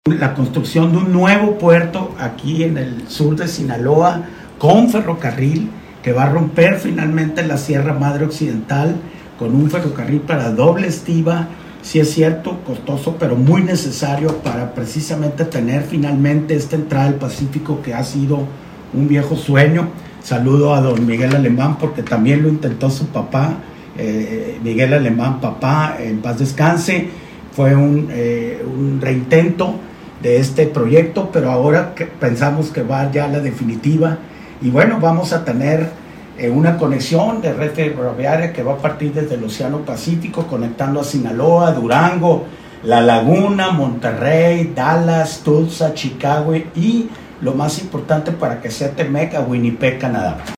La construcción de un nuevo puerto aquí en el sur de Sinaloa con ferrocarril que va a romper finalmente la Sierra Madre Occidental con un ferrocarril para doble estiba. Sí es cierto, costoso, pero muy necesario para precisamente tener finalmente esta entrada al Pacífico que ha sido un viejo sueño. Saludo a don Miguel Alemán porque también lo intentó su papá, Miguel Alemán, papá, en paz descanse. Fue un reintento de este proyecto, pero ahora pensamos que va ya a la definitiva. Y bueno, vamos a tener una conexión de red ferroviaria que va a partir desde el Océano Pacífico, conectando a Sinaloa, Durango, La Laguna, Monterrey, Dallas, Tulsa, Chicago y, lo más importante para que sea Temec, a Winnipeg, Canadá.